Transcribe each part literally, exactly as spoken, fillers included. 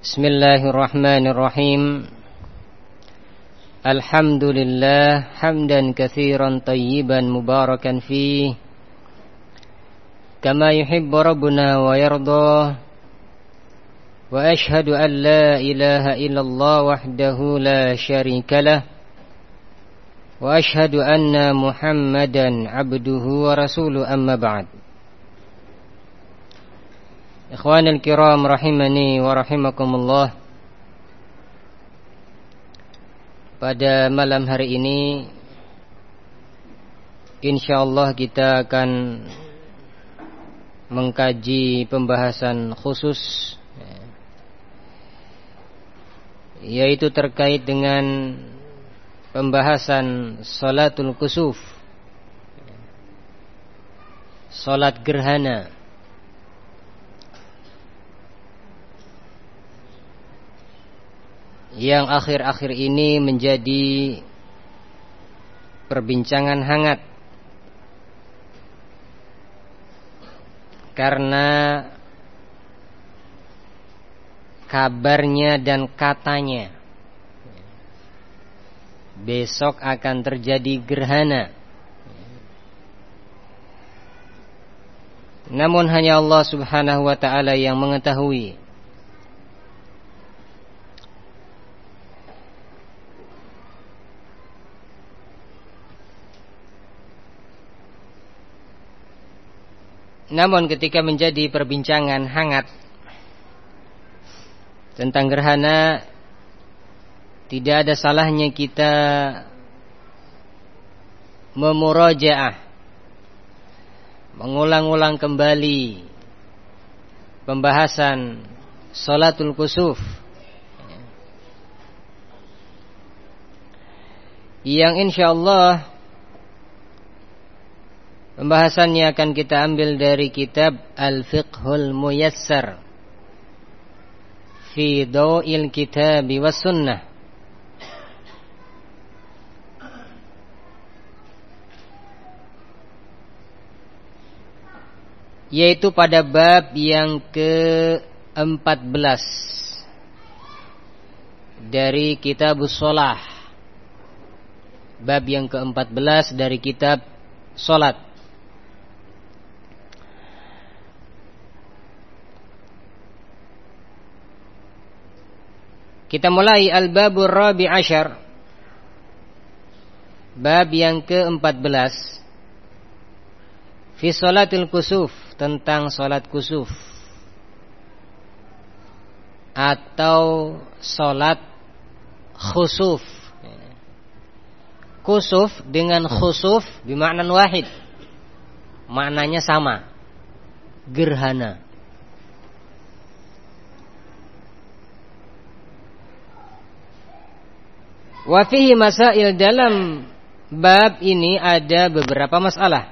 Bismillahirrahmanirrahim. Alhamdulillah hamdan katsiran tayyiban mubarakan fih kama yuhibbu rabbuna wa yardah. Wa ashhadu an la ilaha illallah wahdahu la syarikalah. Wa ashhadu anna Muhammadan abduhu wa rasuluhu, amma ba'd. Ikhwanul kiram rahimani wa rahimakumullah. Pada malam hari ini insyaallah kita akan mengkaji pembahasan khusus, yaitu terkait dengan pembahasan salatul kusuf, salat gerhana. Yang akhir-akhir ini menjadi perbincangan hangat karena kabarnya dan katanya besok akan terjadi gerhana. Namun hanya Allah Subhanahu wa ta'ala yang mengetahui. Namun ketika menjadi perbincangan hangat tentang gerhana, tidak ada salahnya kita memurajaah, mengulang-ulang kembali pembahasan salatul kusuf yang insyaallah pembahasannya akan kita ambil dari kitab Al-Fiqhul Muyassar fi Daw'il Kitab was Sunnah, yaitu pada bab yang ke-empat belas dari Kitabus Shalah. Bab yang ke-empat belas dari kitab salat. Kita mulai al-babur rabi' asyar, bab yang ke-empat belas, fi salatil kusuf, tentang salat kusuf atau salat khusuf. Kusuf dengan khusuf bimakna wahid, maknanya sama, gerhana. Wa fihi masail, dalam bab ini ada beberapa masalah.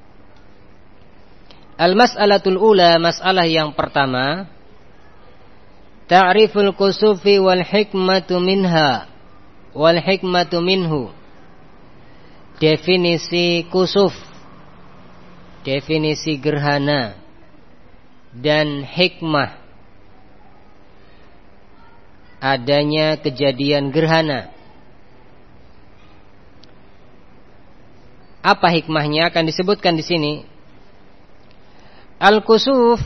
Al-mas'alatul ula, masalah yang pertama, ta'riful kusufi wal hikmatu minha wal hikmatu minhu. Definisi kusuf, definisi gerhana, dan hikmah adanya kejadian gerhana. Apa hikmahnya akan disebutkan di sini. Al-kusuf,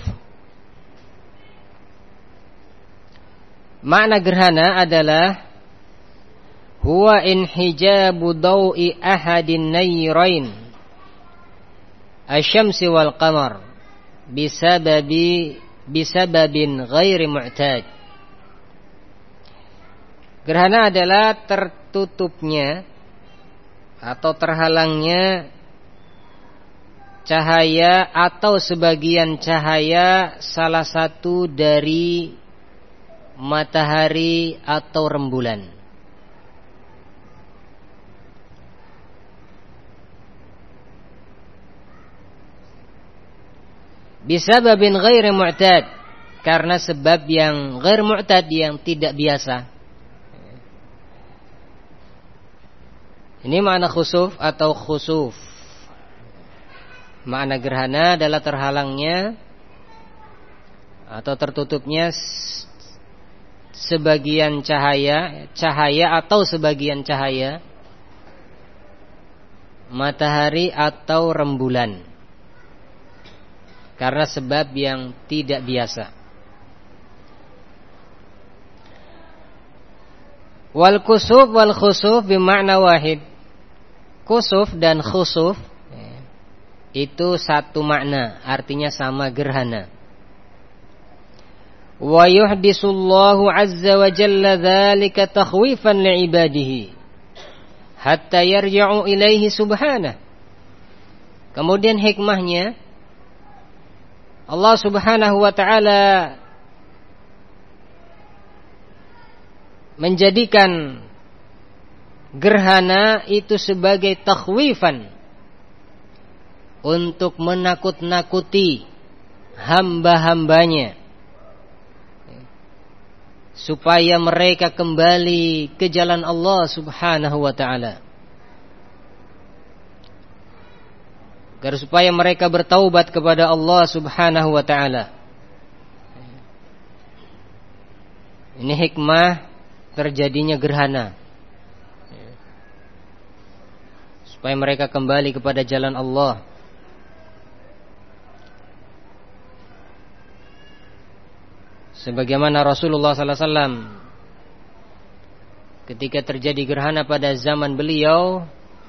makna gerhana adalah huwa inhijabu daw'i ahadin nayrain asy-syamsi wal qamar bisababi bisababin ghairi mu'tad. Gerhana adalah tertutupnya atau terhalangnya cahaya atau sebagian cahaya salah satu dari matahari atau rembulan. Bisababin ghairi mu'tad, karena sebab yang ghair mu'tad, yang tidak biasa. Ini makna khusuf atau khusuf. Makna gerhana adalah terhalangnya atau tertutupnya sebagian cahaya, cahaya atau sebagian cahaya, matahari atau rembulan, karena sebab yang tidak biasa. Wal kusuf wal khusuf bimakna wahid. Kusuf dan khusuf itu satu makna, artinya sama, gerhana. Wa yuhdisullahu azza wa jalla dzalika takhwifan li'ibadihi hatta yarji'u ilaihi subhanahu. Kemudian hikmahnya, Allah subhanahu wa ta'ala menjadikan gerhana itu sebagai takhwifan, untuk menakut-nakuti hamba-hambanya, supaya mereka kembali ke jalan Allah subhanahu wa ta'ala, agar supaya mereka bertaubat kepada Allah subhanahu wa ta'ala. Ini hikmah terjadinya gerhana, supaya mereka kembali kepada jalan Allah. Sebagaimana Rasulullah sallallahu alaihi wasallam ketika terjadi gerhana pada zaman beliau,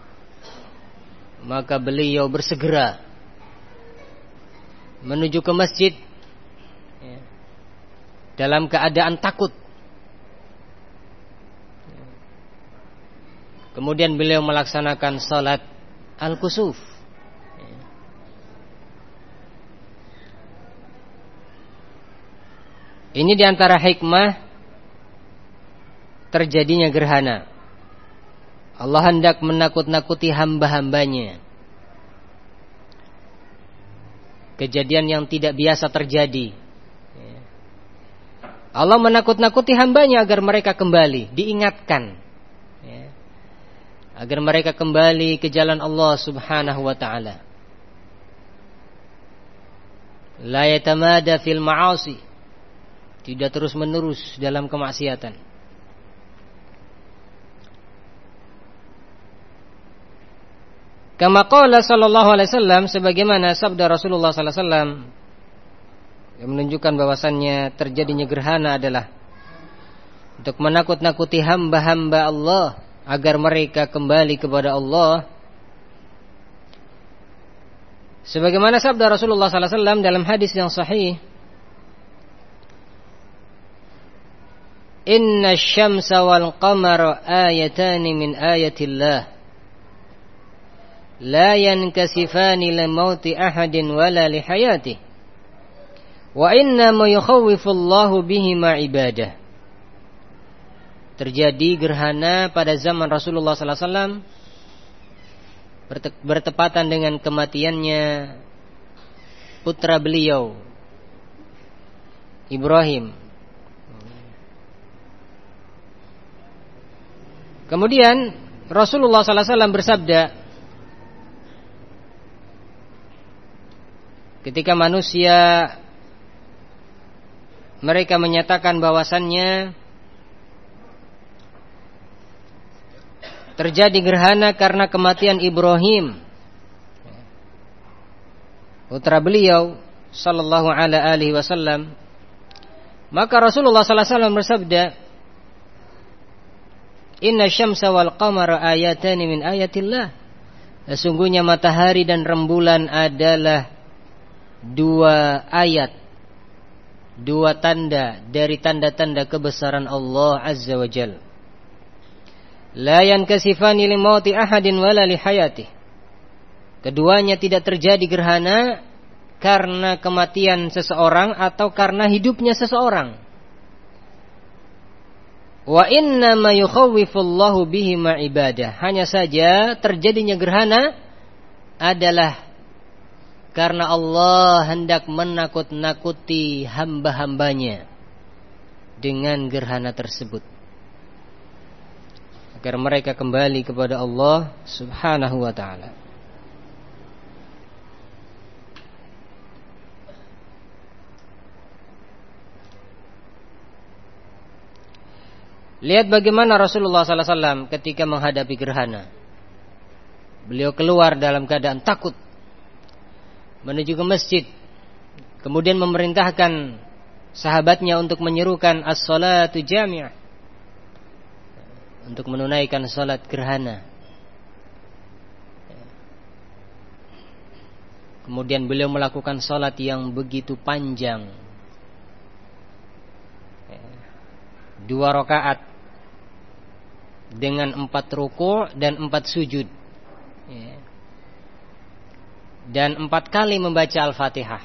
maka beliau bersegera menuju ke masjid dalam keadaan takut. Kemudian beliau melaksanakan salat al-kusuf. Ini diantara hikmah terjadinya gerhana. Allah hendak menakut-nakuti hamba-hambanya. Kejadian yang tidak biasa terjadi. Allah menakut-nakuti hambanya agar mereka kembali, diingatkan, agar mereka kembali ke jalan Allah subhanahu wa ta'ala. La yatamada fil ma'asi, tidak terus menerus dalam kemaksiatan. Kama qala sallallahu alaihi wasallam, sebagaimana sabda Rasulullah sallallahu alaihi wasallam yang menunjukkan bahwasannya terjadinya gerhana adalah untuk menakut-nakuti hamba-hamba Allah agar mereka kembali kepada Allah. Sebagaimana sabda Rasulullah sallallahu alaihi wasallam dalam hadis yang sahih, Inna syamsa wal qamara ayatani min ayatillah la yankasifani li mauti ahadin wala li hayatih wa inna ma yukhawwifullahu bihima ibadah. Terjadi gerhana pada zaman Rasulullah sallallahu alaihi wasallam bertepatan dengan kematiannya putra beliau Ibrahim. Kemudian Rasulullah sallallahu alaihi wasallam bersabda, ketika manusia mereka menyatakan bahwasannya terjadi gerhana karena kematian Ibrahim, putra beliau sallallahu alaihi wasallam, maka Rasulullah sallallahu alaihi wasallam bersabda, Inna syamsa wal qamara ayatani min ayatillah. Sesungguhnya matahari dan rembulan adalah dua ayat, dua tanda dari tanda-tanda kebesaran Allah Azza wa Jalla. La yankasifani li mauti ahadin wala li hayatih. Keduanya tidak terjadi gerhana karena kematian seseorang atau karena hidupnya seseorang. Wa inna ma yukhawwifullahu bihima ibadah. Hanya saja terjadinya gerhana adalah karena Allah hendak menakut-nakuti hamba-hambanya dengan gerhana tersebut, agar mereka kembali kepada Allah subhanahu wa ta'ala. Lihat bagaimana Rasulullah sallallahu alaihi wasallam ketika menghadapi gerhana. Beliau keluar dalam keadaan takut menuju ke masjid. Kemudian memerintahkan sahabatnya untuk menyerukan as-salatu jami'ah, untuk menunaikan salat gerhana. Kemudian beliau melakukan salat yang begitu panjang, dua rakaat dengan empat ruku' dan empat sujud, dan empat kali membaca Al-Fatihah.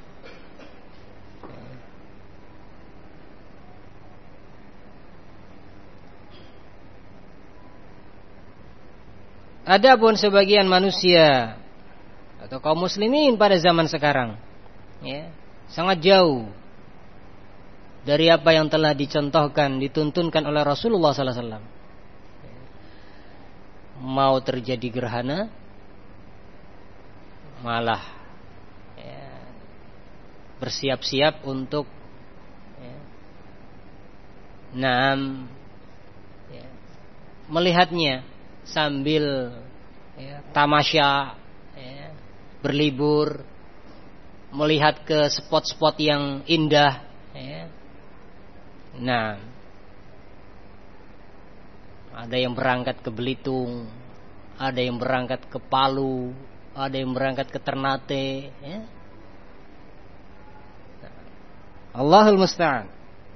Adapun sebagian manusia atau kaum muslimin pada zaman sekarang, ya, sangat jauh dari apa yang telah dicontohkan, dituntunkan oleh Rasulullah sallallahu alaihi wasallam. Mau terjadi gerhana, malah ya, bersiap-siap untuk ya, naam ya, melihatnya sambil ya, tamasya, ya, berlibur, melihat ke spot-spot yang indah, ya. Nah, ada yang berangkat ke Belitung, ada yang berangkat ke Palu, ada yang berangkat ke Ternate, ya. Allahul musta'an.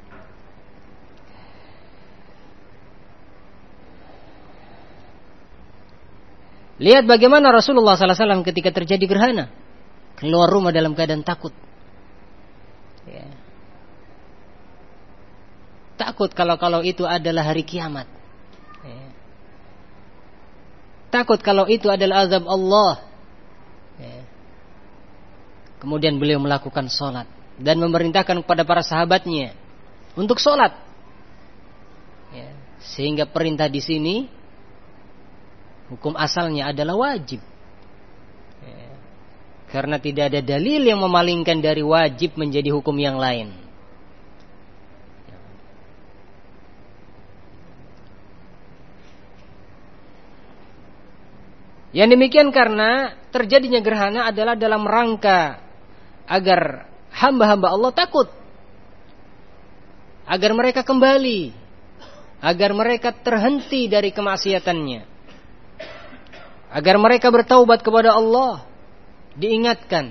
Lihat bagaimana Rasulullah sallallahu alaihi wasallam ketika terjadi gerhana, keluar rumah dalam keadaan takut. Ya. Takut kalau-kalau itu adalah hari kiamat. Ya. Takut kalau itu adalah azab Allah. Ya. Kemudian beliau melakukan sholat dan memerintahkan kepada para sahabatnya untuk sholat. Ya. Sehingga perintah di sini hukum asalnya adalah wajib, ya, karena tidak ada dalil yang memalingkan dari wajib menjadi hukum yang lain. Yang demikian karena terjadinya gerhana adalah dalam rangka agar hamba-hamba Allah takut, agar mereka kembali, agar mereka terhenti dari kemaksiatannya, agar mereka bertaubat kepada Allah, diingatkan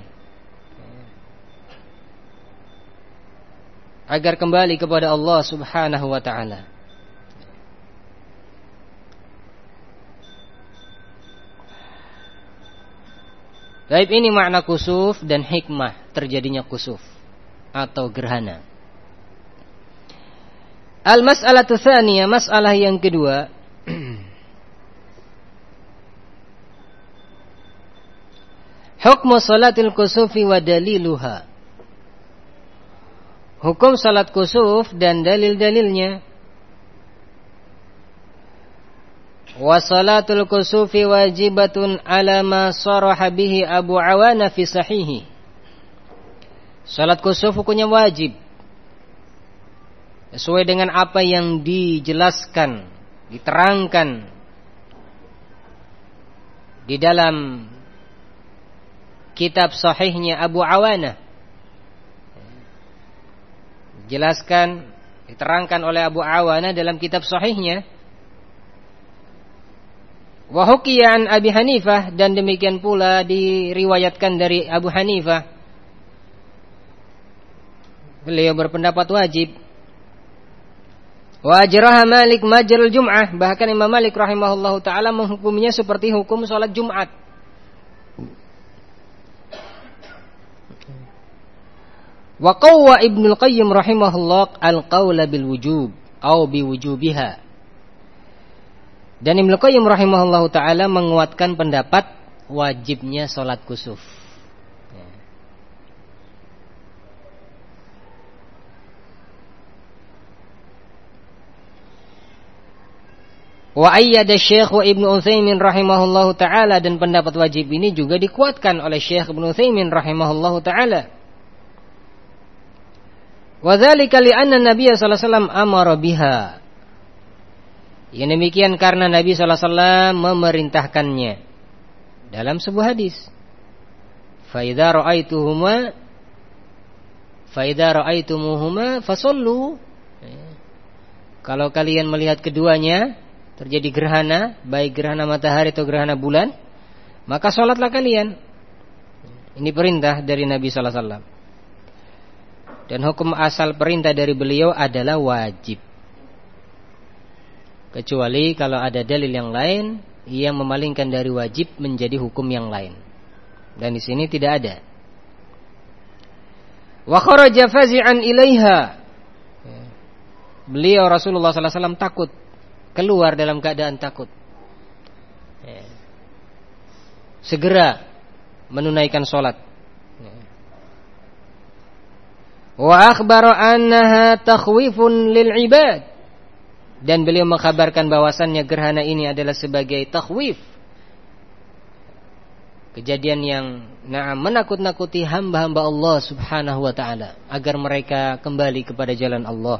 agar kembali kepada Allah Subhanahu wa ta'ala. Baik, ini makna kusuf dan hikmah terjadinya kusuf atau gerhana. Al-mas'alatu tsaniyah, masalah yang kedua, hukmu salatil kusufi wa daliluha. Hukum salat kusuf dan dalil-dalilnya. Wa salatul kusufi wajibatun ala ma saraha bihi Abu Awana fi sahihi. Salat kusuf hukumnya wajib sesuai dengan apa yang dijelaskan, diterangkan di dalam kitab sahihnya Abu Awana. Jelaskan, diterangkan oleh Abu Awana dalam kitab sahihnya. Wa hukiya an Abi Hanifah, dan demikian pula diriwayatkan dari Abu Hanifah. Beliau berpendapat wajib. Wa ajraha Malik majral Jum'ah, bahkan Imam Malik rahimahullahu taala menghukumnya seperti hukum salat Jumat. Wa qawwa Ibnul Qayyim rahimahullah al-qawla bil wujub atau bi wujubiha. Dan Ibnu Qayyim rahimahullah ta'ala menguatkan pendapat wajibnya sholat kusuf. Wa ayyada Syekh Ibnu Utsaimin rahimahullah ta'ala, dan pendapat wajib ini juga dikuatkan oleh Syekh Ibnu Utsaimin rahimahullah ta'ala. Wa dzalika li anna Nabiy sallallahu alaihi wasallam amara biha. Yang demikian karena Nabi sallallahu alaihi wasallam memerintahkannya dalam sebuah hadis. Fa idza ra'aituhuma fa idza ra'aitumuhuma fasallu. Kalau kalian melihat keduanya terjadi gerhana, baik gerhana matahari atau gerhana bulan, maka salatlah kalian. Ini perintah dari Nabi sallallahu alaihi wasallam. Dan hukum asal perintah dari beliau adalah wajib. Kecuali kalau ada dalil yang lain yang memalingkan dari wajib menjadi hukum yang lain. Dan di sini tidak ada. Wa kharaja fazi'an ilaiha. Beliau Rasulullah sallallahu alaihi wasallam takut, keluar dalam keadaan takut. Segera menunaikan salat. Wa akhbara annaha takhwifun lil ibad. Dan beliau mengkabarkan bahwasannya gerhana ini adalah sebagai takhwif, kejadian yang na'am menakut-nakuti hamba-hamba Allah Subhanahu wa taala agar mereka kembali kepada jalan Allah.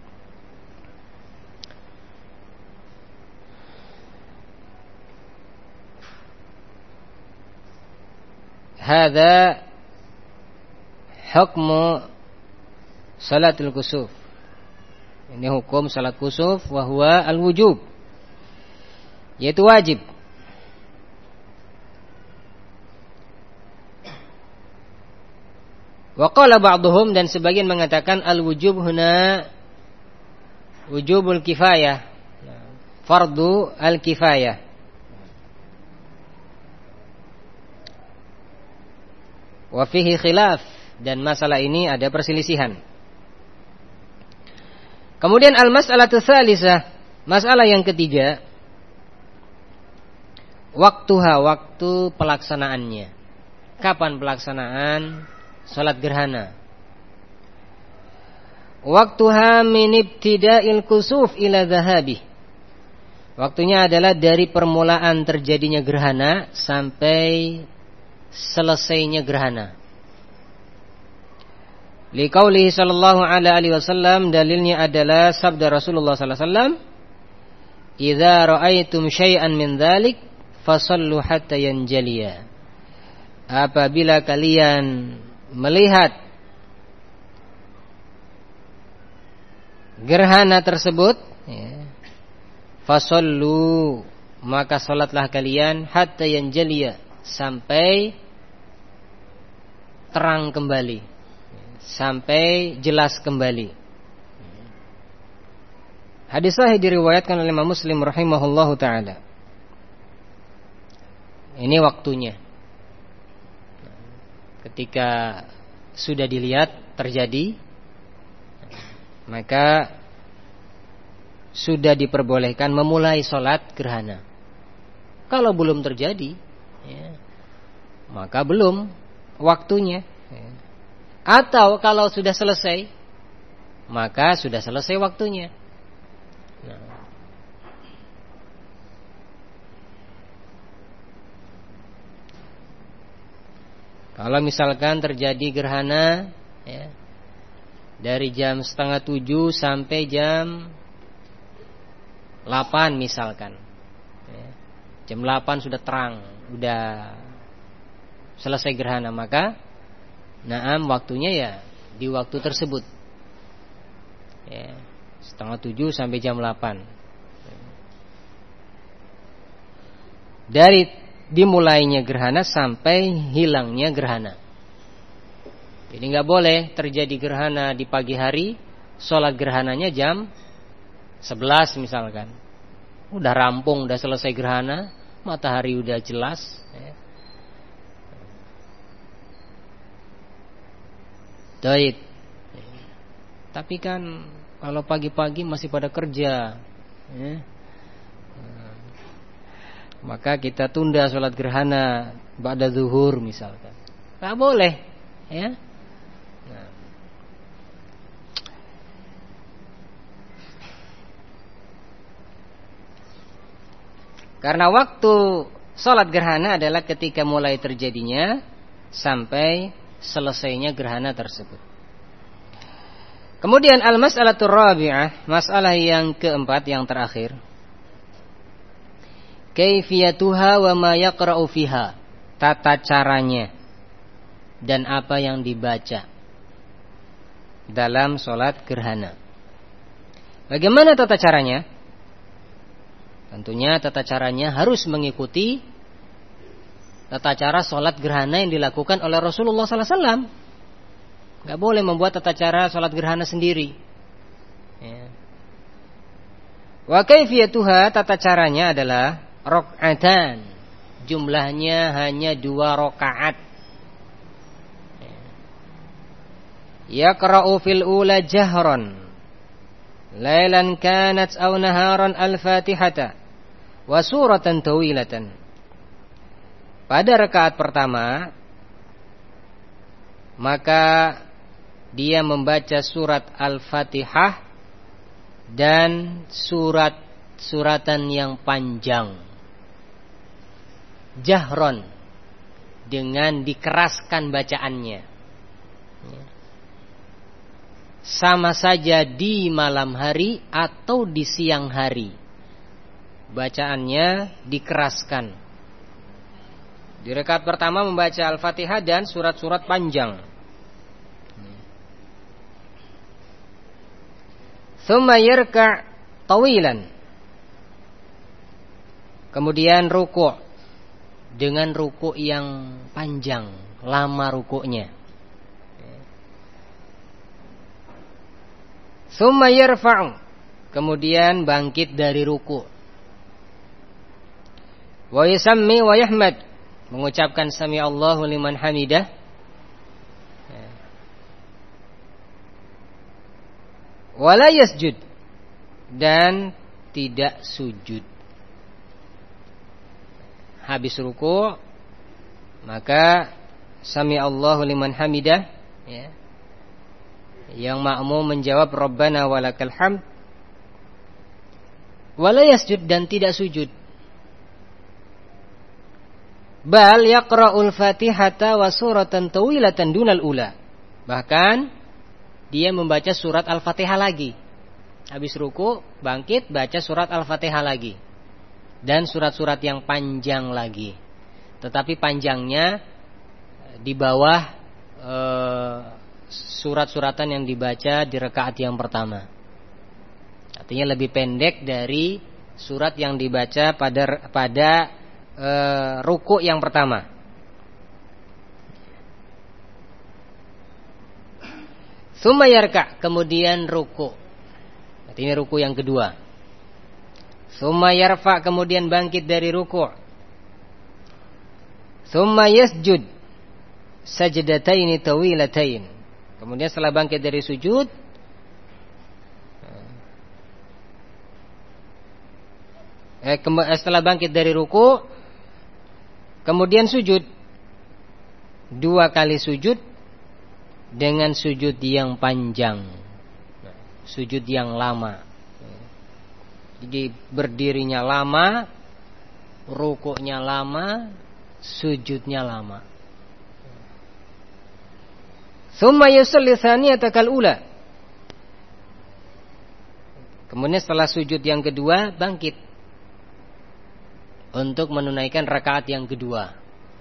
Hadza hukmu salatul kusuf. Ini hukum salat kusuf wa huwa al-wujub, yaitu wajib. Wa qala ba'dhum, dan sebagian mengatakan al-wujub huna wujubul kifayah, fardu al-kifayah. Wa fihi khilaf, dan masalah ini ada perselisihan. Kemudian al-mas'alatu tsalisah, masalah yang ketiga, waktuha, waktu pelaksanaannya. Kapan pelaksanaan salat gerhana? Waktuha min ibtida'il kusuf ila dhahabi. Waktunya adalah dari permulaan terjadinya gerhana sampai selesainya gerhana. Liqaulihi sallallahu alaihi wasallam, dalilnya adalah sabda Rasulullah sallallahu alaihi wasallam, "Idza ra'aitum syai'an min dzalik fasallu hatta yanjaliya." Apabila kalian melihat gerhana tersebut, ya, fasallu, maka salatlah kalian hatta yanjaliya, sampai terang kembali, sampai jelas kembali. Hadis sahih diriwayatkan oleh Imam Muslim rahimahullahu taala. Ini waktunya. Ketika sudah dilihat terjadi, maka sudah diperbolehkan memulai sholat gerhana. Kalau belum terjadi, ya, maka belum waktunya. Ya. Atau kalau sudah selesai, maka sudah selesai waktunya. Nah. Kalau misalkan terjadi gerhana, ya, dari jam setengah tujuh sampai jam delapan misalkan, ya, jam delapan sudah terang, sudah selesai gerhana, maka naam waktunya ya di waktu tersebut, ya, setengah tujuh sampai jam delapan. Dari dimulainya gerhana sampai hilangnya gerhana. Jadi nggak boleh terjadi gerhana di pagi hari, sholat gerhananya jam sebelas misalkan. Udah rampung, udah selesai gerhana, matahari udah jelas, ya. Baik. Tapi kan kalau pagi-pagi masih pada kerja, ya, maka kita tunda sholat gerhana ba'da zuhur misalkan. Nggak boleh, ya. Nah. Karena waktu sholat gerhana adalah ketika mulai terjadinya sampai selesainya gerhana tersebut. Kemudian al-mas'alatur rabi'ah, masalah yang keempat, yang terakhir. kaifiyatuha wa ma yaqra'u fiha, tata caranya dan apa yang dibaca dalam sholat gerhana. Bagaimana tata caranya? Tentunya tata caranya harus mengikuti tata cara sholat gerhana yang dilakukan oleh Rasulullah sallallahu alaihi wasallam. Gak boleh membuat tata cara sholat gerhana sendiri. Ya. Wa kaifiyatuha, tata caranya adalah rakaatan, jumlahnya hanya dua rakaat. Yaqra'u fil ula jahran, lailan kanat aw naharan al-Fatihata wa suratan tawilatan. Pada rakaat pertama maka dia membaca surat Al-Fatihah dan surat-suratan yang panjang. Jahron, dengan dikeraskan bacaannya. Sama saja di malam hari atau di siang hari, bacaannya dikeraskan. Di rakaat pertama membaca Al-Fatihah dan surat-surat panjang. Tsumma yarka' tawilan. Kemudian ruku' dengan ruku' yang panjang, lama ruku'nya. Tsumma yarfa'u, kemudian bangkit dari ruku'. Wa yusammi wa yahmad, mengucapkan sami Allahu liman hamidah. Wala yasjud, dan tidak sujud. Habis ruku' maka sami Allahu liman hamidah, ya. Yang makmum menjawab Rabbana walakal hamd. Wala yasjud, dan tidak sujud. Bal yaqra'ul Fatihata wa suratan tawilatan dunal ula. Bahkan dia membaca surat Al-Fatihah lagi. Habis ruku, bangkit, baca surat Al-Fatihah lagi. Dan surat-surat yang panjang lagi. Tetapi panjangnya di bawah e, surat-suratan yang dibaca di rakaat yang pertama. Artinya lebih pendek dari surat yang dibaca pada pada e, ruku yang pertama. Tsumma yarka', kemudian ruku'. Artinya ruku' yang kedua. Tsumma yarfa', kemudian bangkit dari ruku'. Tsumma yasjud sajdataini tawilatain. Kemudian setelah bangkit dari sujud, eh, setelah bangkit dari ruku', kemudian sujud. Dua kali sujud dengan sujud yang panjang, sujud yang lama. Jadi berdirinya lama, rukuknya lama, sujudnya lama. Tsumma yusalli tsaniyata kal ula. Kemudian setelah sujud yang kedua, bangkit untuk menunaikan rakaat yang kedua.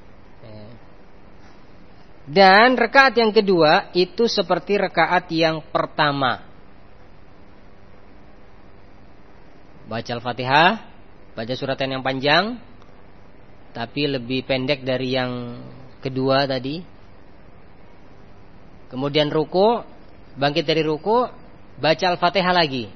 Dan rakaat yang kedua itu seperti rakaat yang pertama. Baca Al-Fatihah, baca suratan yang panjang, tapi lebih pendek dari yang kedua tadi. Kemudian ruku, bangkit dari ruku, baca Al-Fatihah lagi.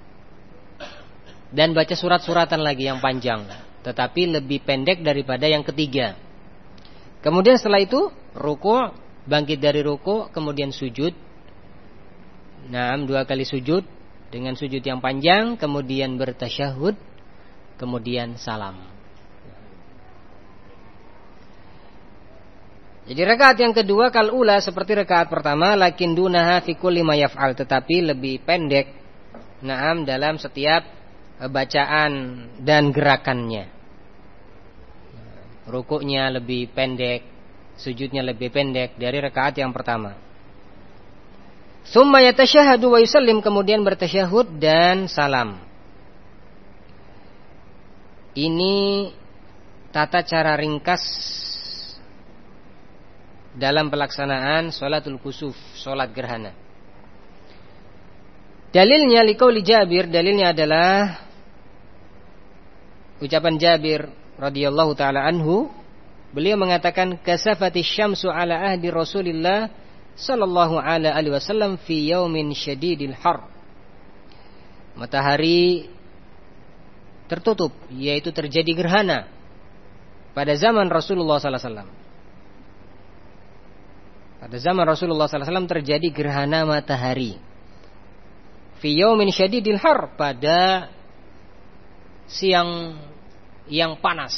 Dan baca surat-suratan lagi yang panjang, tetapi lebih pendek daripada yang ketiga. Kemudian setelah itu ruku', bangkit dari ruku', kemudian sujud. Nah, dua kali sujud dengan sujud yang panjang, kemudian bertasyahud, kemudian salam. Jadi rakaat yang kedua kal ula seperti rakaat pertama, lakin dunaha fi kulli ma yaf'al, tetapi lebih pendek, naam, dalam setiap bacaan dan gerakannya. Rukuknya lebih pendek, sujudnya lebih pendek dari rakaat yang pertama. Tsumma yatasyahhadu wa yusallim, kemudian bertasyahud dan salam. Ini tata cara ringkas dalam pelaksanaan sholatul kusuf, sholat gerhana. Dalilnya liqauli Jabir, dalilnya adalah ucapan Jabir radhiyallahu taala anhu, beliau mengatakan kasafati syamsu ala ahdi Rasulillah sallallahu alaihi wasallam fi yaumin syadidil har. Matahari tertutup, yaitu terjadi gerhana pada zaman Rasulullah sallallahu alaihi wasallam. Pada zaman Rasulullah sallallahu alaihi wasallam terjadi gerhana matahari. Fi yaumin syadidil har, pada siang yang panas.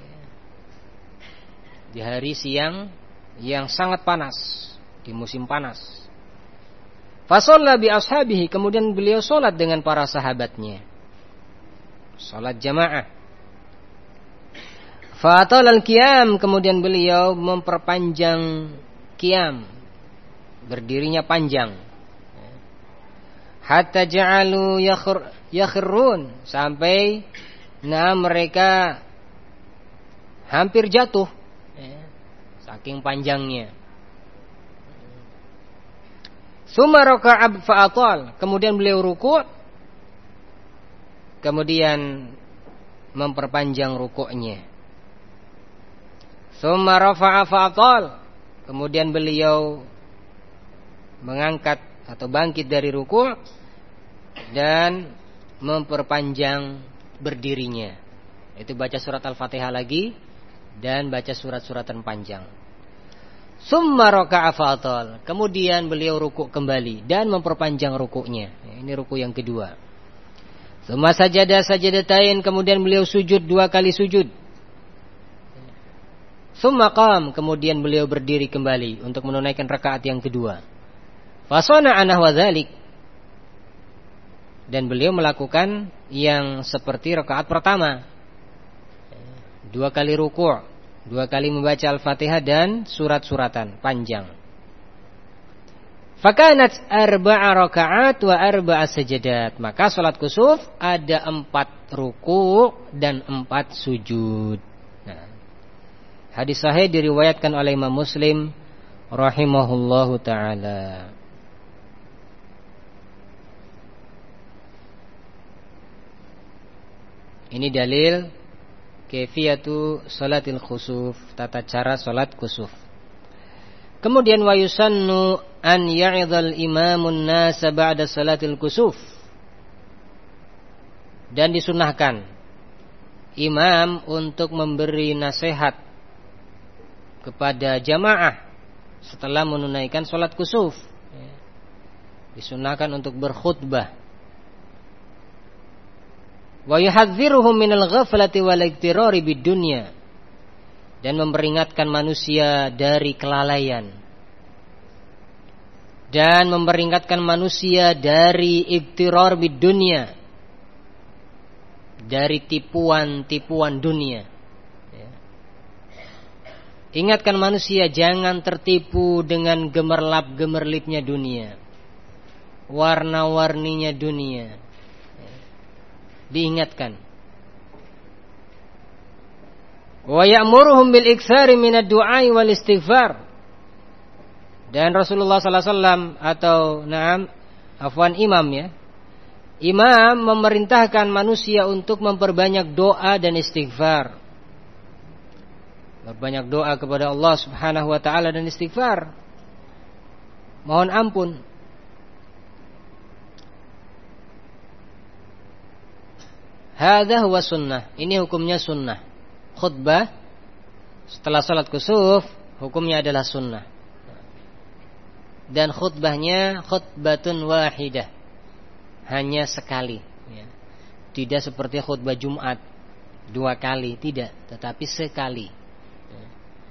Di hari siang yang sangat panas, di musim panas. Fa shalla bi ashabihi, kemudian beliau salat dengan para sahabatnya. Salat jamaah. Fa atalal qiyam, kemudian beliau memperpanjang qiyam, berdirinya panjang. Hatta ja'alu yakhur, yakhirun, sampai nah mereka hampir jatuh, saking panjangnya. Summa raka'a fa'atal, kemudian beliau ruku', kemudian memperpanjang rukuknya. Summa rafa'a fa'atal, kemudian beliau mengangkat atau bangkit dari ruku' dan memperpanjang berdirinya. Itu baca surat Al-Fatihah lagi dan baca surat-suratan panjang. Summa raka'a fa'atal, kemudian beliau ruku' kembali dan memperpanjang rukuknya. Ini ruku' yang kedua. Summa sajada sajadatain, kemudian beliau sujud dua kali sujud. Summa qam, kemudian beliau berdiri kembali untuk menunaikan rakaat yang kedua. Fasana nahwa dzalik, dan beliau melakukan yang seperti rakaat pertama. Dua kali ruku', dua kali membaca Al-Fatihah dan surat-suratan panjang. Fakanat arba'a rakaat wa arba'a sajadat, maka salat kusuf ada empat ruku' dan empat sujud. Nah, hadis sahih diriwayatkan oleh Imam Muslim rahimahullahu taala. Ini dalil kaifiyatu salatil khusuf, tata cara salat kusuf. Kemudian wa yusannu an ya'idhal imamun nasa ba'da salatil kusuf, dan disunahkan imam untuk memberi nasihat kepada jamaah setelah menunaikan salat kusuf. Disunahkan untuk berkhutbah. Wa yuhadziruhum minal ghaflati wal iktirari bidunya, dan memperingatkan manusia dari kelalaian dan memperingatkan manusia dari iktirar bidunya, dari tipuan-tipuan dunia. Ingatkan manusia jangan tertipu dengan gemerlap-gemerlipnya dunia, warna-warninya dunia. Diingatkan. Wa ya'muruhum bil iktsari minad du'ai wal istighfar, dan Rasulullah sallallahu alaihi wasallam atau na'am afwan imam ya, imam memerintahkan manusia untuk memperbanyak doa dan istighfar, berbanyak doa kepada Allah Subhanahu wa taala dan istighfar, mohon ampun. Hadza huwa sunnah, ini hukumnya sunnah. Khutbah setelah salat kusuf hukumnya adalah sunnah. Dan khutbahnya khutbatun wahidah, hanya sekali ya. Tidak seperti khutbah Jumat dua kali, tidak, tetapi sekali ya.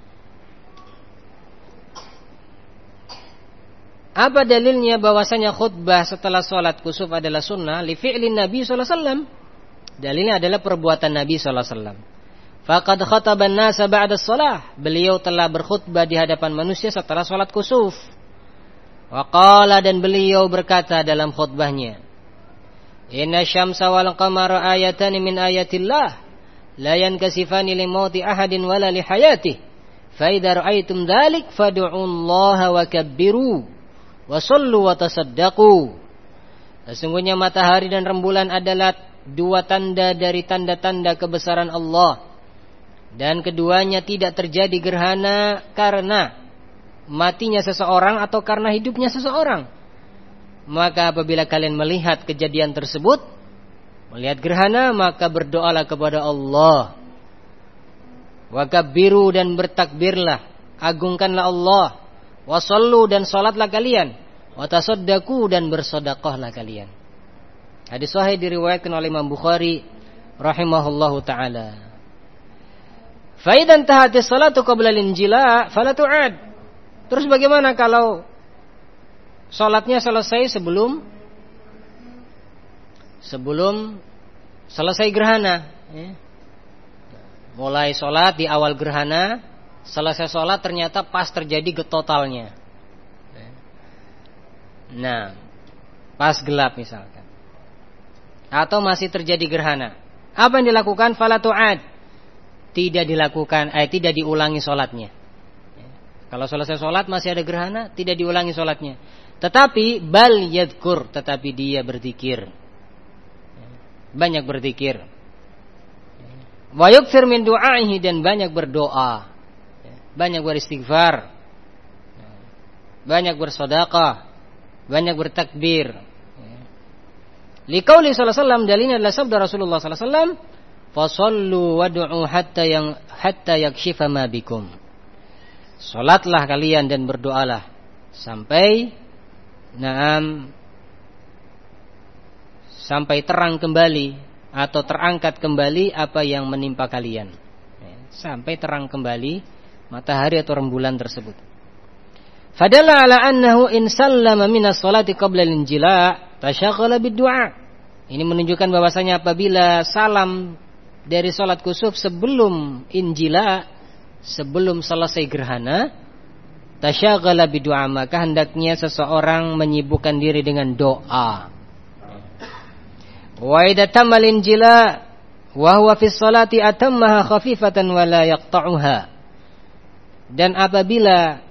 Apa dalilnya bahwasanya khutbah setelah salat kusuf adalah sunnah? Li fi'lin Nabi sallallahu alaihi wasallam, dalilnya adalah perbuatan Nabi sallallahu alaihi wasallam. Faqad khataban nasa ba'da shalah, beliau telah berkhutbah di hadapan manusia setelah salat kusuf. Wa qala, dan beliau berkata dalam khutbahnya, inna syamsa wal qamara ayatan min ayatillah la yankasifani li mauti ahadin wala li hayatihi. Fa idza ra'aitum dzalik fad'ullaha wa kabbiru wa shallu wa tasaddaqu. Sesungguhnya matahari dan rembulan adalah dua tanda dari tanda-tanda kebesaran Allah, dan keduanya tidak terjadi gerhana karena matinya seseorang atau karena hidupnya seseorang. Maka apabila kalian melihat kejadian tersebut, melihat gerhana, maka berdoalah kepada Allah. Wa kabbiru, dan bertakbirlah, agungkanlah Allah. Wa shallu, dan salatlah kalian. Wa tasaddaqu, dan bersedekahlah kalian. Hadis sahih diriwayatkan oleh Imam Bukhari rahimahullahu taala. Fa idan tahatis salatu qabla al-injila fala tu'ad. Terus bagaimana kalau salatnya selesai sebelum sebelum selesai gerhana, ya? Mulai salat di awal gerhana, selesai salat ternyata pas terjadi getotalnya. Nah, pas gelap misalkan. Atau masih terjadi gerhana. Apa yang dilakukan? Fala tu'ad. Tidak dilakukan, eh tidak diulangi salatnya. Kalau selesai sholat masih ada gerhana, tidak diulangi sholatnya. Tetapi bal yadhkur, tetapi dia berzikir, banyak berzikir. Wa yukthir min du'aihi, dan banyak berdoa, banyak beristighfar, banyak bersedekah, banyak bertakbir. Liqauli sallallahu alaihi wasallam, dalilnya adalah sabda Rasulullah sallallahu alaihi wasallam, fasallu wad'u hatta yang hatta yakshifa ma bikum. Salatlah kalian dan berdoalah sampai naam sampai terang kembali atau terangkat kembali apa yang menimpa kalian. Sampai terang kembali matahari atau rembulan tersebut. Fadalla ala annahu in sallama minas salati qabla al-injila tashaghala bid-du'a. Ini menunjukkan bahwasanya apabila salam dari salat kusuf sebelum injila, sebelum selesai gerhana, tasyaghala bidu'a, maka hendaknya seseorang menyibukkan diri dengan doa. Wa idza tamal injila wa huwa fi sholati atammaha khafifatan wa la yaqta'uha. Dan apabila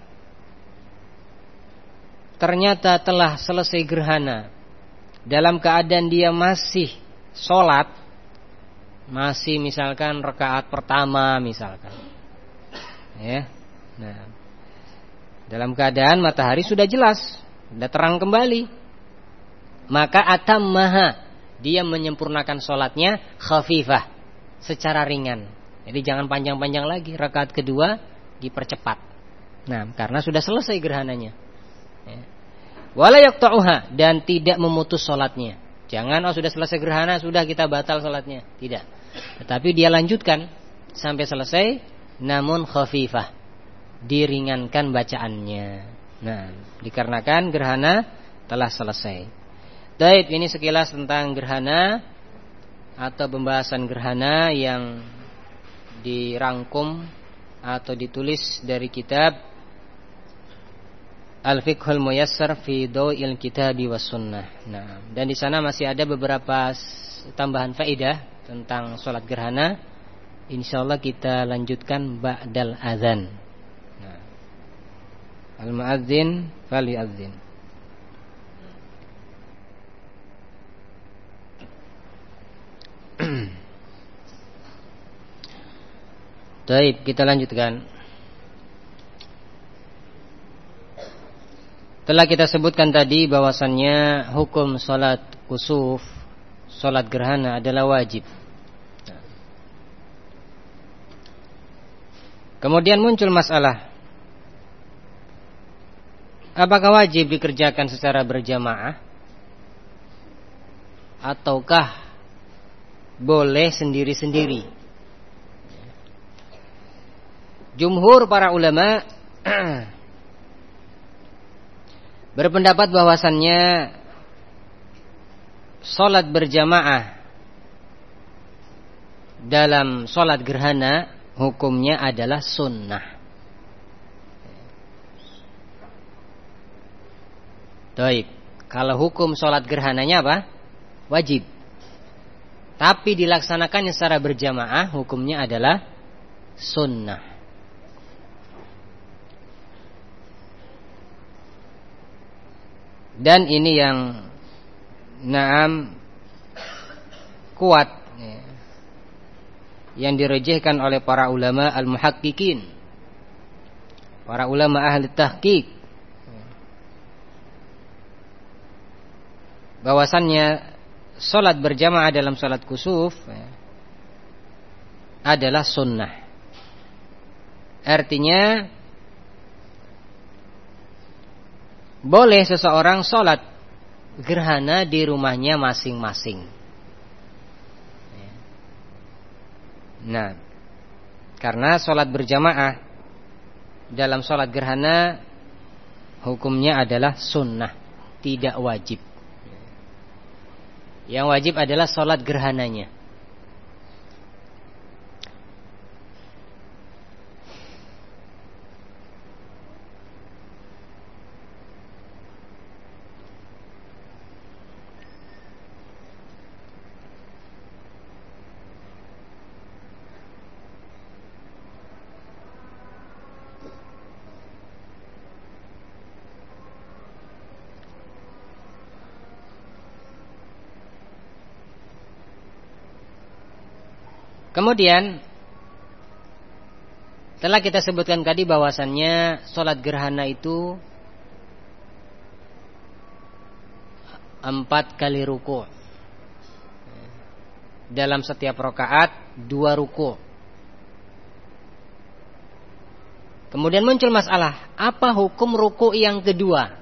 ternyata telah selesai gerhana, dalam keadaan dia masih sholat, masih misalkan rakaat pertama misalkan, ya, nah, dalam keadaan matahari sudah jelas, sudah terang kembali, maka atammaha, dia menyempurnakan sholatnya khafifah, secara ringan. Jadi jangan panjang-panjang lagi, rakaat kedua dipercepat. Nah, karena sudah selesai gerhananya. Ya. Wala yaqta'uha, dan tidak memutus sholatnya. Jangan oh sudah selesai gerhana sudah kita batal sholatnya, tidak. Tetapi dia lanjutkan sampai selesai, namun khafifah, diringankan bacaannya. Nah, dikarenakan gerhana telah selesai. Baik, ini sekilas tentang gerhana atau pembahasan gerhana yang dirangkum atau ditulis dari kitab Al-Fiqhul Muyassar fi Daw'il Kitabi was Sunnah. Nah, dan di sana masih ada beberapa tambahan faedah tentang salat gerhana. Insyaallah kita lanjutkan ba'dal azan. Nah, al-muadzin falyu'adzin. Baik, kita lanjutkan. Telah kita sebutkan tadi bahwasannya hukum salat kusuf, salat gerhana adalah wajib. Kemudian muncul masalah, apakah wajib dikerjakan secara berjamaah ataukah boleh sendiri-sendiri? Jumhur para ulama berpendapat bahwasannya salat berjamaah dalam salat gerhana hukumnya adalah sunnah. Baik, kalau hukum salat gerhananya apa? Wajib. tapi dilaksanakannya secara berjamaah, hukumnya adalah sunnah. Dan ini yang naam kuat, ya, yang direjehkan oleh para ulama al-muhaqqiqin, para ulama ahli tahqiq, bahwasannya salat berjamaah dalam salat kusuf, ya, adalah sunnah. Artinya boleh seseorang salat gerhana di rumahnya masing-masing. Nah, karena salat berjamaah dalam salat gerhana hukumnya adalah sunnah, tidak wajib. Yang wajib adalah salat gerhananya. Kemudian telah kita sebutkan tadi bahwasannya sholat gerhana itu empat kali ruku. Dalam setiap rakaat dua ruku. Kemudian muncul masalah, apa hukum ruku yang kedua?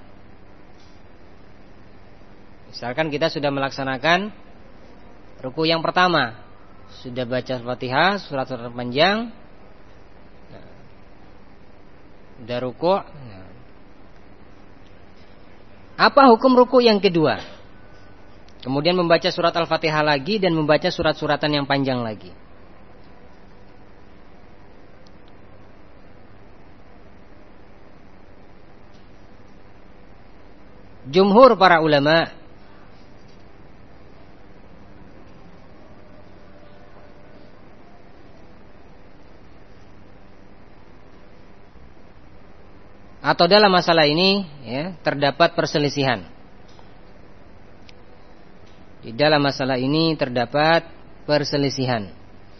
Misalkan kita sudah melaksanakan ruku yang pertama, sudah baca Al-Fatihah, surat-surat panjang, nah, udah ruku. Nah. Apa hukum ruku yang kedua? Kemudian membaca surat Al-Fatihah lagi dan membaca surat-suratan yang panjang lagi. Jumhur para ulama atau dalam masalah ini, ya, terdapat perselisihan. Di dalam masalah ini terdapat perselisihan.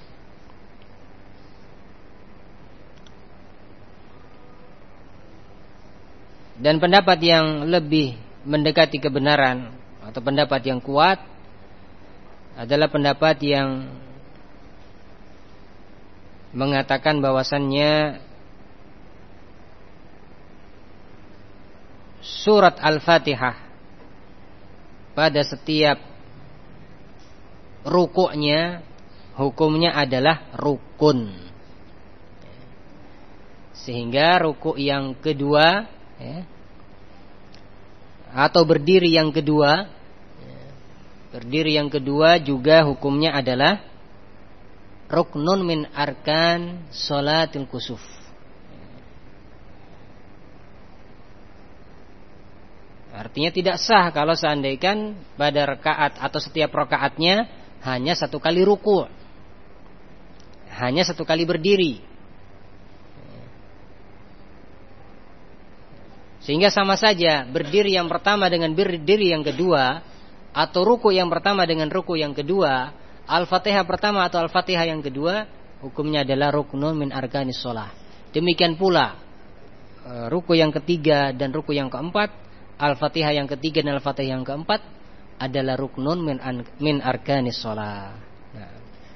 Dan pendapat yang lebih mendekati kebenaran atau pendapat yang kuat adalah pendapat yang mengatakan bahwasannya surat Al-Fatihah pada setiap rukuknya hukumnya adalah rukun. Sehingga rukuk yang kedua, ya, atau berdiri yang kedua, ya, berdiri yang kedua juga hukumnya adalah ruknun min arkan sholatil kusuf. Artinya tidak sah kalau seandainya pada rakaat atau setiap rakaatnya hanya satu kali ruku, hanya satu kali berdiri. Sehingga sama saja berdiri yang pertama dengan berdiri yang kedua, atau ruku yang pertama dengan ruku yang kedua, Al-Fatihah pertama atau Al-Fatihah yang kedua, hukumnya adalah ruknun min arkanis shalah. Demikian pula ruku yang ketiga dan ruku yang keempat, Al-Fatihah yang ketiga dan Al-Fatihah yang keempat adalah ruknun min, min arkanis shalah. Nah.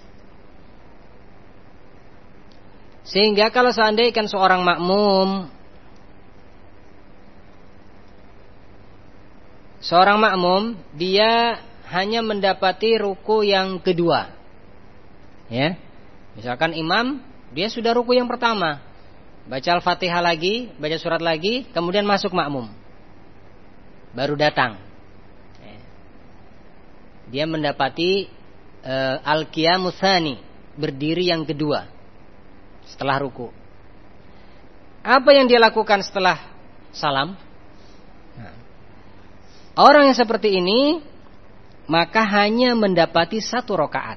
Sehingga kalau seandainya seorang makmum Seorang makmum dia hanya mendapati ruku yang kedua, ya. Misalkan imam dia sudah ruku yang pertama, baca Al-Fatihah lagi, baca surat lagi, kemudian masuk makmum, baru datang. Dia mendapati e, al-qiyamus tsani, berdiri yang kedua setelah ruku. Apa yang dia lakukan setelah salam? Orang yang seperti ini maka hanya mendapati satu rakaat.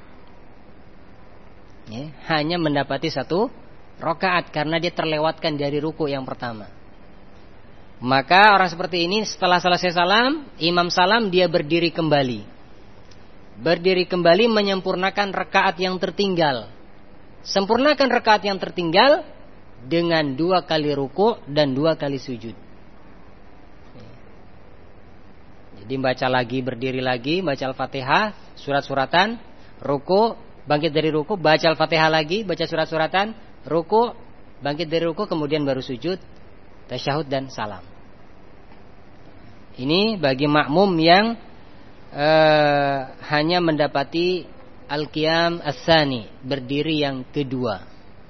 Ya, hanya mendapati satu rakaat karena dia terlewatkan dari ruku yang pertama. Maka orang seperti ini setelah selesai salam, imam salam, dia berdiri kembali. Berdiri kembali menyempurnakan rakaat yang tertinggal. Sempurnakan rakaat yang tertinggal dengan dua kali ruku dan dua kali sujud. Jadi baca lagi, berdiri lagi, baca Al-Fatihah, surat-suratan, ruku, bangkit dari ruku, baca Al-Fatihah lagi, baca surat-suratan, ruku, bangkit dari ruku, kemudian baru sujud, tasyahud dan salam. Ini bagi makmum yang eh, hanya mendapati al-qiyam as-tsani, berdiri yang kedua.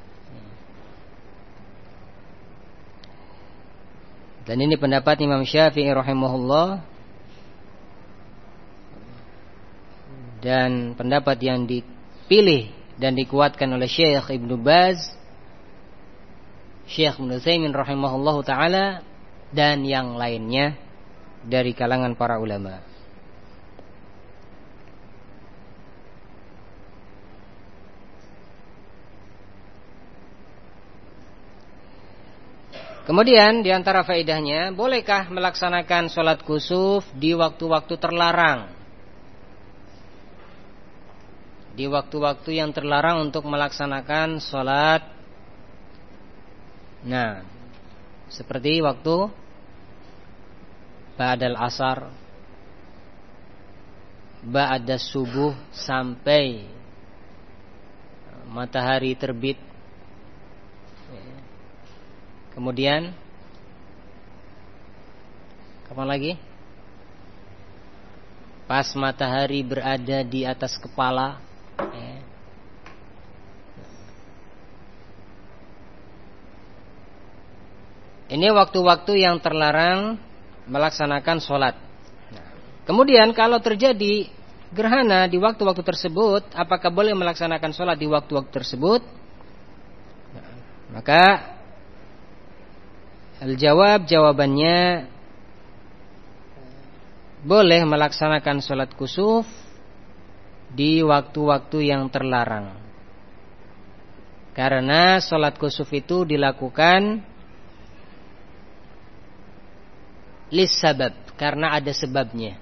Dan ini pendapat Imam Syafi'i rahimahullah, dan pendapat yang dipilih dan dikuatkan oleh Syekh Ibnu Baz, Syekh Ibnu Utsaimin rahimahullahu taala, dan yang lainnya dari kalangan para ulama. Kemudian di antara faedahnya, bolehkah melaksanakan sholat kusuf di waktu-waktu terlarang? Di waktu-waktu yang terlarang untuk melaksanakan sholat. Nah, seperti waktu ba'dal asar, ba'da subuh sampai matahari terbit. Kemudian kapan lagi? Pas matahari berada di atas kepala. Ini waktu-waktu yang terlarang melaksanakan sholat. Nah, kemudian kalau terjadi gerhana di waktu-waktu tersebut, apakah boleh melaksanakan sholat di waktu-waktu tersebut? Nah, maka al-jawab, jawabannya boleh melaksanakan sholat kusuf di waktu-waktu yang terlarang. Karena sholat kusuf itu dilakukan lis sabab, karena ada sebabnya.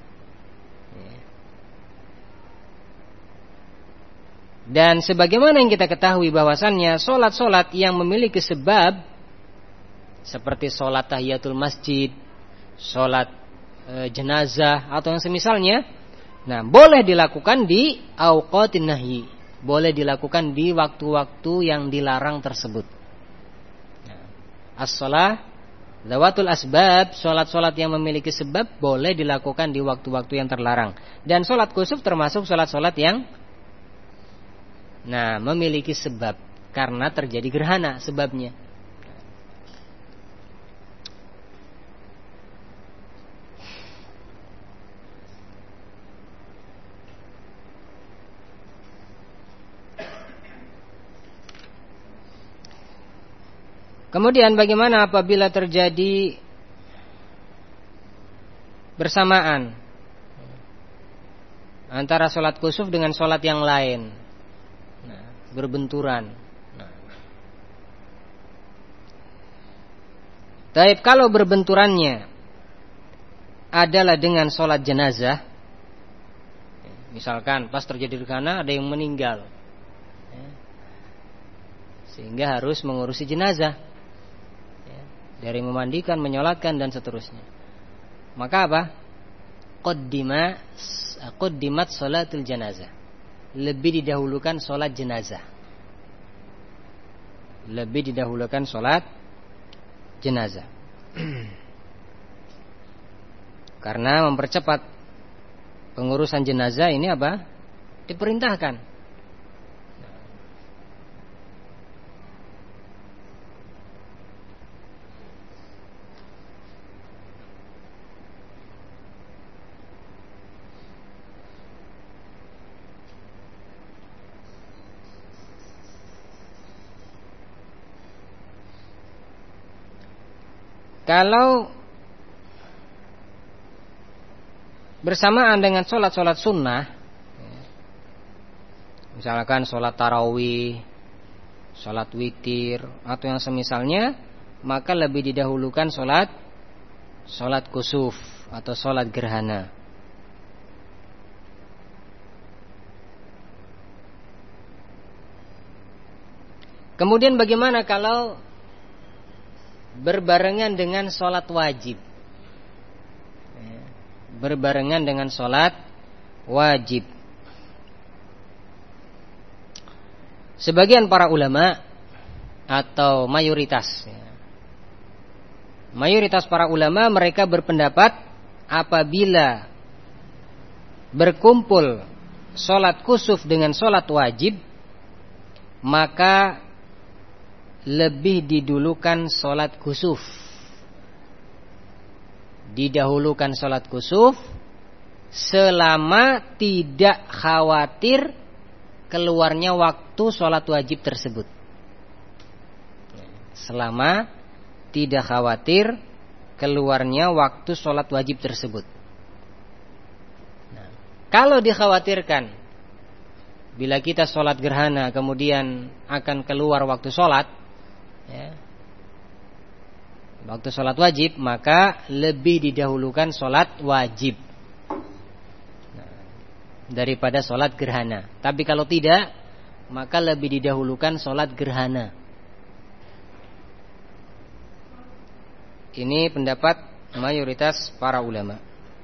Dan sebagaimana yang kita ketahui bahwasannya sholat-sholat yang memiliki sebab, seperti sholat tahiyatul masjid, sholat e, jenazah atau yang semisalnya, nah boleh dilakukan di awqatin nahyi, boleh dilakukan di waktu-waktu yang dilarang tersebut. Nah, as-shalah zawatul asbab, sholat-sholat yang memiliki sebab boleh dilakukan di waktu-waktu yang terlarang. Dan sholat kusuf termasuk sholat-sholat yang nah memiliki sebab, karena terjadi gerhana sebabnya. Kemudian bagaimana apabila terjadi bersamaan antara sholat kusuf dengan sholat yang lain, nah, berbenturan. Nah. Taib, kalau berbenturannya adalah dengan sholat jenazah, misalkan pas terjadi gerhana ada yang meninggal, sehingga harus mengurusi jenazah, dari memandikan, menyolatkan dan seterusnya. Maka apa? Qaddima qaddimat sholatul janazah. Lebih didahulukan sholat jenazah. Lebih didahulukan sholat jenazah. Karena mempercepat pengurusan jenazah ini apa? Diperintahkan. Kalau bersamaan dengan sholat-sholat sunnah, misalkan sholat tarawih, sholat witir, atau yang semisalnya, maka lebih didahulukan sholat sholat kusuf atau sholat gerhana. Kemudian bagaimana kalau berbarengan dengan sholat wajib? Berbarengan dengan sholat wajib. Sebagian para ulama atau mayoritas Mayoritas para ulama mereka berpendapat apabila berkumpul sholat kusuf dengan sholat wajib, maka lebih didulukan sholat kusuf. Didahulukan sholat kusuf selama tidak khawatir keluarnya waktu sholat wajib tersebut. Selama tidak khawatir keluarnya waktu sholat wajib tersebut. Nah, kalau dikhawatirkan bila kita sholat gerhana kemudian akan keluar waktu sholat, ya, waktu sholat wajib, maka lebih didahulukan sholat wajib nah, daripada sholat gerhana. Tapi kalau tidak, maka lebih didahulukan sholat gerhana. Ini pendapat mayoritas para ulama.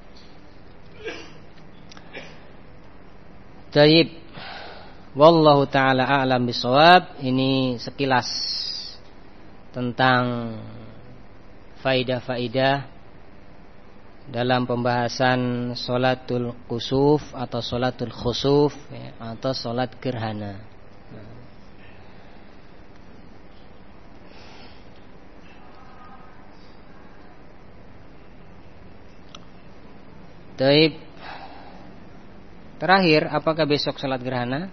Taib, wallahu ta'ala a'lam bishawab. Ini sekilas tentang faidah-faidah dalam pembahasan sholatul kusuf atau sholatul khusuf, ya, atau sholat gerhana. Taib. Terakhir, apakah besok sholat gerhana?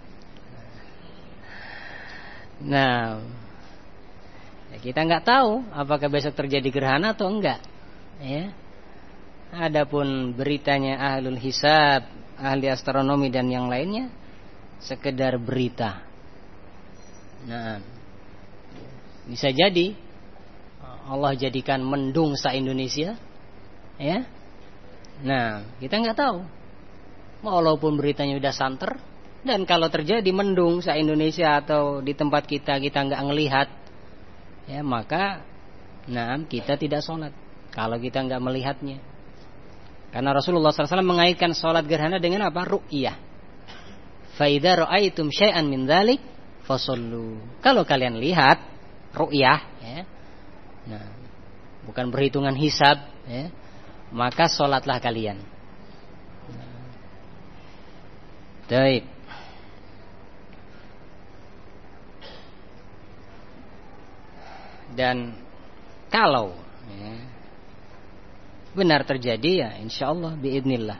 Nah, ya kita nggak tahu apakah besok terjadi gerhana atau enggak. Ya. Adapun beritanya ahlul hisab, ahli astronomi dan yang lainnya, sekedar berita. Nah, bisa jadi Allah jadikan mendung se-Indonesia, ya. Nah, kita nggak tahu. Walaupun beritanya udah santer, dan kalau terjadi mendung se-Indonesia atau di tempat kita kita nggak ngelihat, ya maka, nah kita tidak sholat kalau kita nggak melihatnya. Karena Rasulullah shallallahu alaihi wasallam mengaitkan sholat gerhana dengan apa? Ru'yah. Fa idza ra'aitum syai'an min dzalik fasallu. Kalau kalian lihat ru'yah, ya, nah bukan perhitungan hisab, ya, maka sholatlah kalian. Baik. Dan kalau, ya, benar terjadi, ya insyaallah biidznillah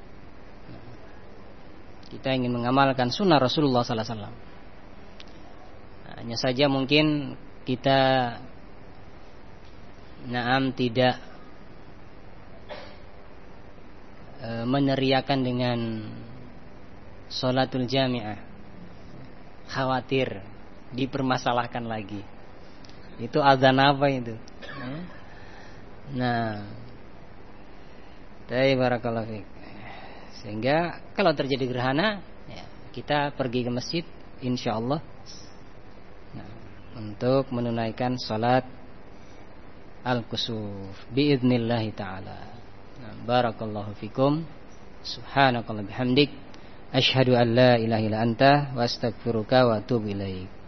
kita ingin mengamalkan sunnah Rasulullah sallallahu alaihi wasallam. Hanya saja mungkin kita naam tidak meneriakan dengan sholatul jami'ah, khawatir dipermasalahkan lagi. Itu azan apa itu? Nah, baik, barakallahu fiik. Sehingga kalau terjadi gerhana, ya, kita pergi ke masjid insyaallah, nah, untuk menunaikan salat al-kusuf biiznillah taala. Barakallahu fikum. Subhanakallah bihamdik, asyhadu an la ilaha illa anta wa astaghfiruka wa atubu ilaik.